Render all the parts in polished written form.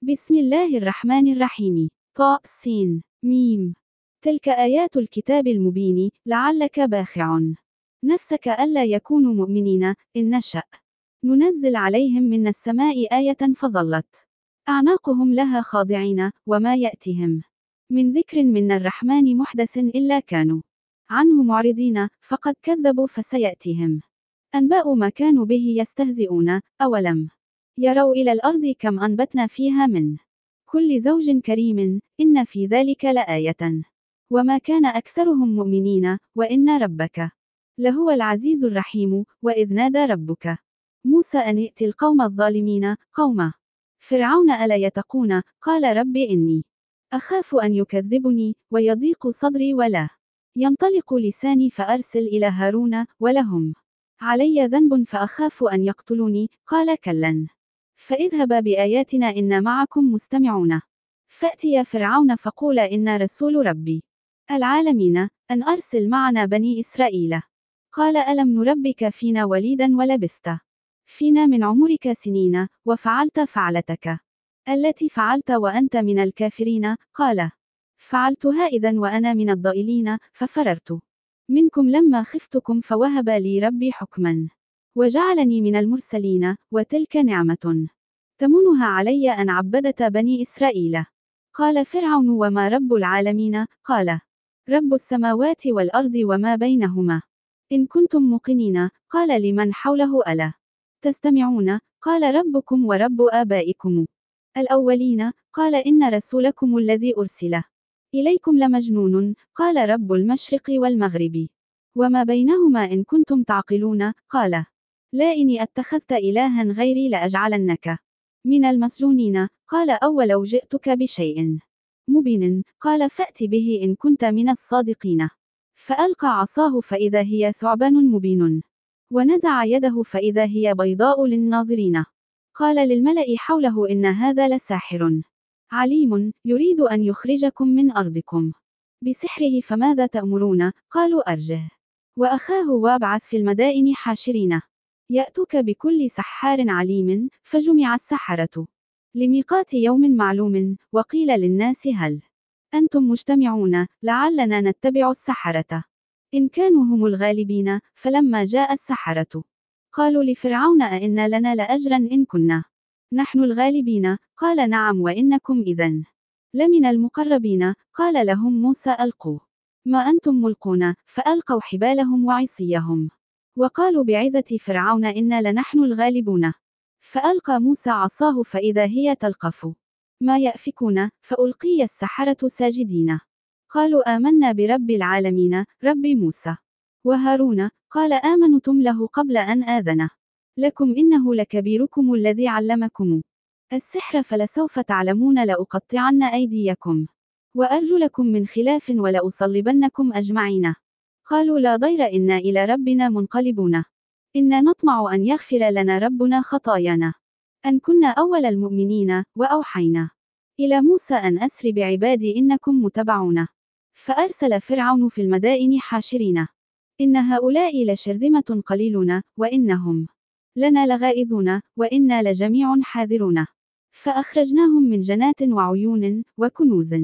بسم الله الرحمن الرحيم. طاء سين ميم. تلك آيات الكتاب المبين، لعلك باخع نفسك ألا يكونوا مؤمنين، إن نشأ ننزل عليهم من السماء آية فظلت أعناقهم لها خاضعين، وما يأتهم من ذكر من الرحمن محدث إلا كانوا عنه معرضين، فقد كذبوا فسيأتيهم أنباء ما كانوا به يستهزئون. أولم يروا إلى الأرض كم أنبتنا فيها من كل زوج كريم، إن في ذلك لآية وما كان أكثرهم مؤمنين، وإن ربك لهو العزيز الرحيم. وإذ نادى ربك موسى أن ائت القوم الظالمين، قوم فرعون ألا يتقون. قال رب إني أخاف أن يكذبني، ويضيق صدري ولا ينطلق لساني، فأرسل إلى هارون ولهم علي ذنب فأخاف أن يقتلوني. قال كلا فاذهبا بآياتنا إنا معكم مستمعون. فأتيا فرعون فقولا إنا رسول ربي العالمين أن أرسل معنا بني إسرائيل. قال ألم نربك فينا وليدا ولبثت فينا من عمرك سنين، وفعلت فعلتك التي فعلت وأنت من الكافرين. قال فعلتها إذن وأنا من الضالين، ففررت منكم لما خفتكم، فوهب لي ربي حكما وجعلني من المرسلين. وتلك نعمة تمنها علي أن عبدت بني إسرائيل. قال فرعون وما رب العالمين؟ قال رب السماوات والأرض وما بينهما، إن كنتم موقنين. قال لمن حوله ألا تستمعون؟ قال ربكم ورب آبائكم الأولين. قال إن رسولكم الذي أرسل إليكم لمجنون. قال رب المشرق والمغرب وما بينهما إن كنتم تعقلون. قال لا إني اتخذت إلها غيري لأجعلنك من المسجونين. قال أولو جئتك بشيء مبين. قال فأت به إن كنت من الصادقين. فألقى عصاه فإذا هي ثعبان مبين، ونزع يده فإذا هي بيضاء للناظرين. قال للملأ حوله إن هذا لساحر عليم، يريد أن يخرجكم من أرضكم بسحره، فماذا تأمرون؟ قالوا أرجه وأخاه وابعث في المدائن حاشرين يأتوك بكل سحار عليم. فجمع السحرة لميقات يوم معلوم، وقيل للناس هل أنتم مجتمعون لعلنا نتبع السحرة إن كانوا هم الغالبين. فلما جاء السحرة قالوا لفرعون أئن لنا لأجرا إن كنا نحن الغالبين؟ قال نعم وإنكم إذن لمن المقربين. قال لهم موسى ألقوا ما أنتم ملقون، فألقوا حبالهم وعصيهم وقالوا بعزة فرعون إنا لنحن الغالبون. فألقى موسى عصاه فإذا هي تلقف ما يأفكون، فألقي السحرة ساجدين قالوا آمنا برب العالمين، رب موسى وهارون. قال آمنتم له قبل أن آذن لكم إنه لكبيركم الذي علمكم السحر، فلسوف تعلمون لأقطعن أيديكم وأرجلكم من خلاف ولأصلبنكم أجمعين. قالوا لا ضير إنا إلى ربنا منقلبون، إنا نطمع أن يغفر لنا ربنا خطايانا أن كنا أول المؤمنين. وأوحينا إلى موسى أن أسر بعبادي إنكم متبعون. فأرسل فرعون في المدائن حاشرين إن هؤلاء لشرذمة قليلون، وإنهم لنا لغائظون، وإنا لجميع حاذرون. فأخرجناهم من جنات وعيون وكنوز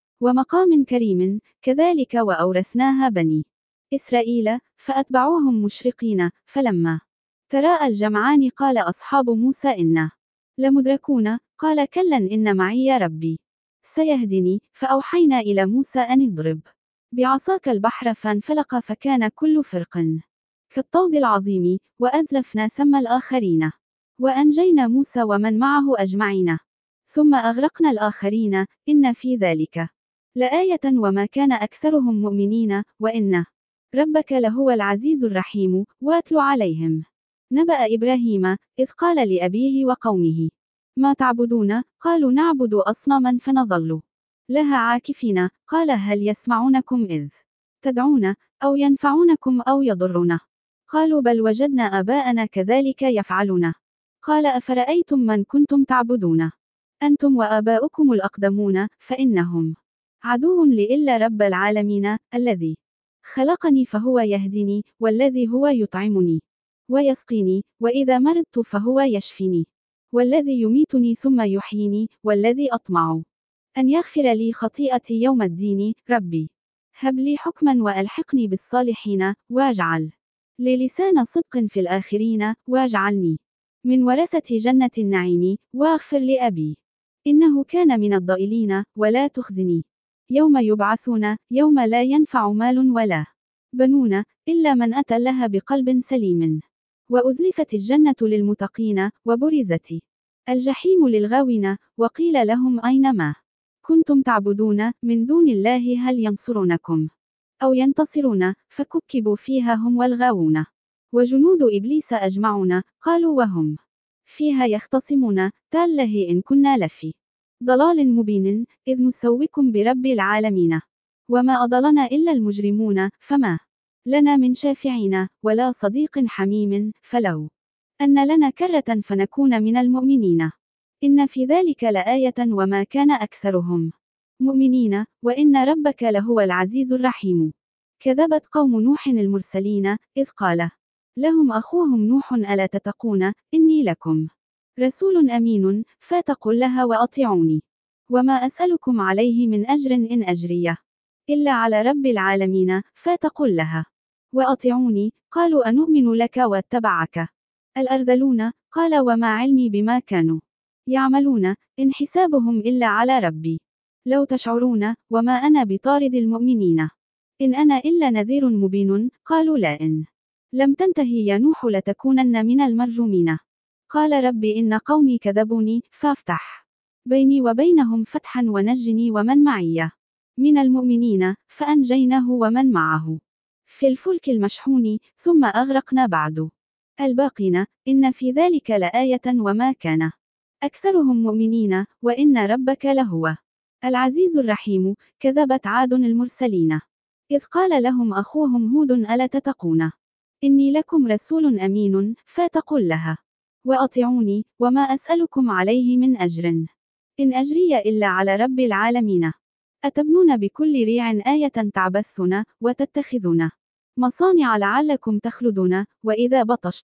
ومقام كريم، كذلك وأورثناها بني إسرائيل. فأتبعوهم مشرقين، فلما تراءى الجمعان قال أصحاب موسى إنا لمدركون. قال كلا إن معي ربي سيهدني. فأوحينا إلى موسى أن اضرب بعصاك البحر، فانفلق فكان كل فرق كالطود العظيم، وأزلفنا ثم الآخرين وأنجينا موسى ومن معه أجمعين ثم أغرقنا الآخرين. إن في ذلك لآية وما كان أكثرهم مؤمنين، وإن ربك لهو العزيز الرحيم. واتل عليهم نبأ إبراهيم إذ قال لأبيه وقومه ما تعبدون؟ قالوا نعبد أصناما فنظل لها عاكفين. قال هل يسمعونكم إذ تدعون أو ينفعونكم أو يضرون؟ قالوا بل وجدنا آباءنا كذلك يفعلون. قال أفرأيتم من كنتم تعبدون أنتم وآباؤكم الأقدمون، فإنهم عدو لي إلا رب العالمين الذي خلقني فهو يهديني، والذي هو يطعمني ويسقيني، وإذا مرضت فهو يشفيني، والذي يميتني ثم يحييني، والذي أطمع أن يغفر لي خطيئتي يوم الدين. ربي هب لي حكما وألحقني بالصالحين، واجعل لي لسان صدق في الآخرين، واجعلني من ورثة جنة النعيم، واغفر لأبي إنه كان من الضالين، ولا تخزني يوم يبعثون، يوم لا ينفع مال ولا بنون إلا من أتى الله بقلب سليم. وأزلفت الجنة للمتقين، وبرزت الجحيم للغاوين، وقيل لهم أين ما كنتم تعبدون من دون الله هل ينصرونكم أو ينتصرون، فكبكبوا فيها هم والغاوون وجنود إبليس أجمعون، قالوا وهم فيها يختصمون تالله إن كنا لفي ضلال مبين إذ نسويكم برب العالمين وما أضلنا إلا المجرمون، فما لنا من شافعين ولا صديق حميم، فلو أن لنا كرة فنكون من المؤمنين. إن في ذلك لآية وما كان أكثرهم مؤمنين، وإن ربك لهو العزيز الرحيم. كذبت قوم نوح المرسلين إذ قال لهم أخوهم نوح ألا تتقون إني لكم رسول أمين، فاتقوا الله وأطيعوني وما أسألكم عليه من أجر إن أجري إلا على رب العالمين، فاتقوا الله وأطيعوني. قالوا أنؤمن لك واتبعك الأرذلون، قال وما علمي بما كانوا يعملون، إن حسابهم إلا على ربي لو تشعرون وما أنا بطارد المؤمنين إن أنا إلا نذير مبين. قالوا لئن لم تنتهي يا نوح لتكونن من المرجومين. قال رب إن قومي كذبوني، فافتح بيني وبينهم فتحا ونجني ومن معي من المؤمنين، فأنجيناه ومن معه في الفلك المشحون، ثم أغرقنا بعد الباقين. إن في ذلك لآية وما كان أكثرهم مؤمنين، وإن ربك لهو العزيز الرحيم. كذبت عاد المرسلين إذ قال لهم أخوهم هود ألا تتقون إني لكم رسول أمين، فاتقوا الله وأطيعوني وما أسألكم عليه من أجر إن أجري إلا على رب العالمين. أتبنون بكل ريع آية تعبثون وتتخذون مصانع لعلكم تخلدون، وإذا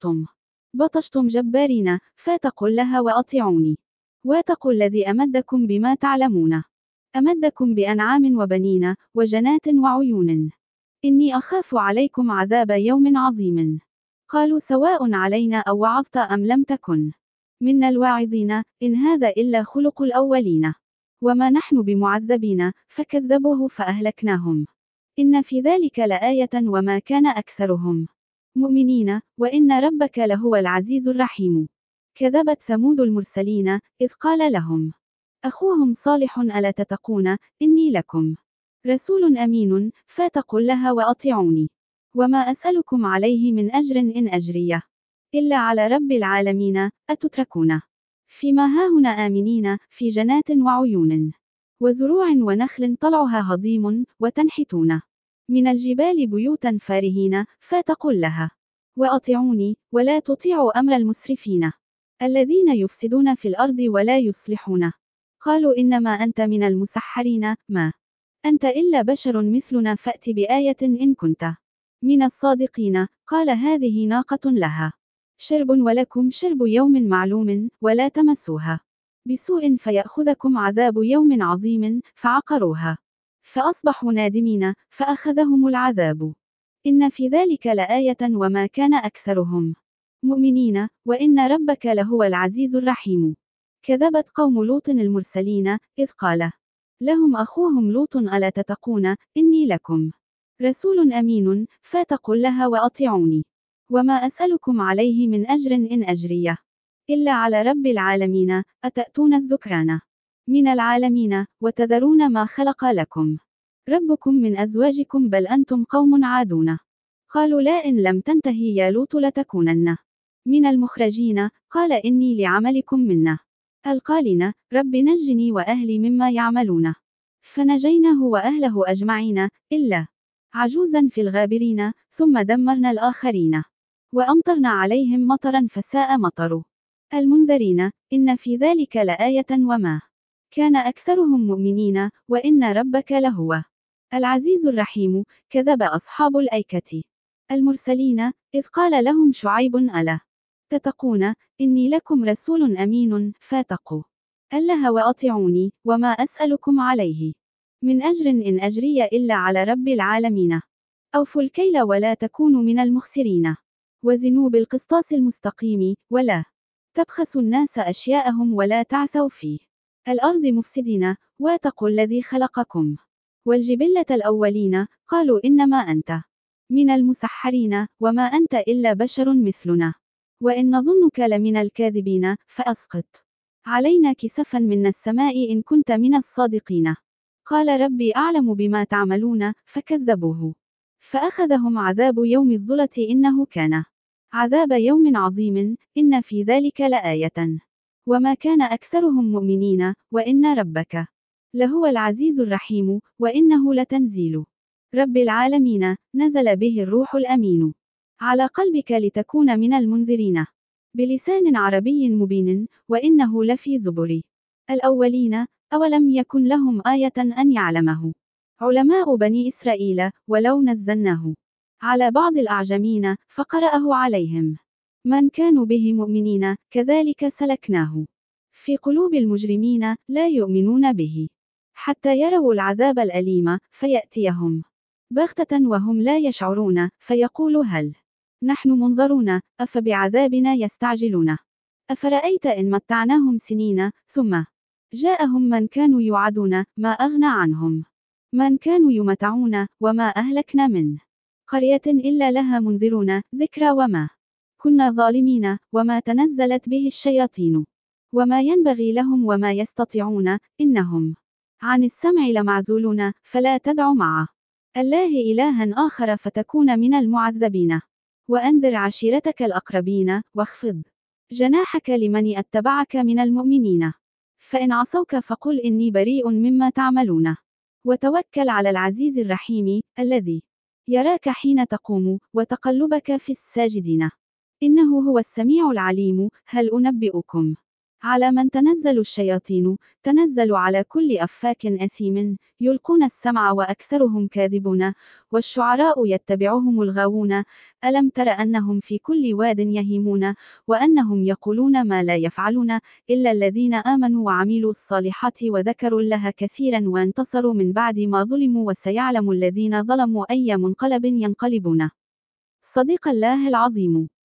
بطشتم جبارين، فاتقوا الله وأطيعوني واتقوا الذي أمدكم بما تعلمون أمدكم بأنعام وبنين وجنات وعيون إني أخاف عليكم عذاب يوم عظيم. قالوا سواء علينا أو وعظت أم لم تكن منا الواعظين، إن هذا إلا خلق الأولين وما نحن بمعذبين. فكذبوه فأهلكناهم إن في ذلك لآية وما كان أكثرهم مؤمنين، وإن ربك لهو العزيز الرحيم. كذبت ثمود المرسلين إذ قال لهم أخوهم صالح ألا تتقون إني لكم رسول أمين، فاتقوا الله وأطيعوني وما أسألكم عليه من أجر إن أجري إلا على رب العالمين. أتتركون فيما هاهنا آمنين في جنات وعيون وزروع ونخل طلعها هضيم، وتنحتون من الجبال بيوتا فارهين، فاتقوا الله وأطيعوني ولا تطيعوا أمر المسرفين الذين يفسدون في الأرض ولا يصلحون. قالوا إنما أنت من المسحرين، ما أنت إلا بشر مثلنا، فأت بآية إن كنت من الصادقين. قال هذه ناقة لها شرب ولكم شرب يوم معلوم، ولا تمسوها بسوء فيأخذكم عذاب يوم عظيم. فعقروها فأصبحوا نادمين، فأخذهم العذاب. إن في ذلك لآية وما كان أكثرهم مؤمنين، وإن ربك لهو العزيز الرحيم. كذبت قوم لوط المرسلين إذ قال لهم أخوهم لوط ألا تتقون إني لكم رسول أمين، فاتقوا الله وأطيعوني وما أسألكم عليه من أجر إن أجري إلا على رب العالمين. أتأتون الذكران من العالمين وتذرون ما خلق لكم ربكم من أزواجكم، بل أنتم قوم عادون. قالوا لئن لم تنتهي يا لوط لتكونن من المخرجين. قال إني لعملكم منا القالين، رب نجني وأهلي مما يعملون. فنجيناه وأهله أجمعين إلا عجوزا في الغابرين، ثم دمرنا الآخرين وأمطرنا عليهم مطرا فساء مطر المنذرين. إن في ذلك لآية وما كان أكثرهم مؤمنين، وإن ربك لهو العزيز الرحيم. كذب أصحاب الأيكة المرسلين إذ قال لهم شعيب ألا تتقون إني لكم رسول أمين فاتقوا الله وأطيعوني وما أسألكم عليه من أجر إن أجري إلا على رب العالمين. أوفوا الكيل ولا تكونوا من المخسرين وزنوا بالقسطاس المستقيم ولا تبخسوا الناس أشياءهم ولا تعثوا في الأرض مفسدين واتقوا الذي خلقكم والجبلة الأولين قالوا إنما أنت من المسحرين وما أنت إلا بشر مثلنا وإن نظنك لمن الكاذبين فأسقط علينا كسفا من السماء إن كنت من الصادقين. قال ربي أعلم بما تعملون فكذبوه فأخذهم عذاب يوم الظلة إنه كان عذاب يوم عظيم إن في ذلك لآية وما كان أكثرهم مؤمنين وإن ربك لهو العزيز الرحيم وإنه لتنزيل رب العالمين نزل به الروح الأمين على قلبك لتكون من المنذرين بلسان عربي مبين وإنه لفي زبر الأولين أولم يكن لهم آية أن يعلمه علماء بني إسرائيل ولو نزلناه على بعض الأعجمين فقرأه عليهم من كانوا به مؤمنين كذلك سلكناه في قلوب المجرمين لا يؤمنون به حتى يروا العذاب الأليم فيأتيهم بغتة وهم لا يشعرون فيقول هل نحن منظرون أفبعذابنا يستعجلون أفرأيت إن متعناهم سنين ثم جاءهم من كانوا يوعدون ما أغنى عنهم من كانوا يمتعون وما أهلكنا من قرية إلا لها منذرون ذكرى وما كنا ظالمين وما تنزلت به الشياطين وما ينبغي لهم وما يستطيعون إنهم عن السمع لمعزولون فلا تدع مع الله إلها آخر فتكون من المعذبين وأنذر عشيرتك الأقربين واخفض جناحك لمن اتبعك من المؤمنين فإن عصوك فقل إني بريء مما تعملون وتوكل على العزيز الرحيم الذي يراك حين تقوم وتقلبك في الساجدين إنه هو السميع العليم. هل أنبئكم على من تنزل الشياطين تنزل على كل أفاك أثيم يلقون السمع وأكثرهم كاذبون والشعراء يتبعهم الغاوون ألم تر أنهم في كل واد يهيمون وأنهم يقولون ما لا يفعلون إلا الذين آمنوا وعملوا الصالحات وذكروا الله كثيرا وانتصروا من بعد ما ظلموا وسيعلم الذين ظلموا أي منقلب ينقلبون. صدق الله العظيم.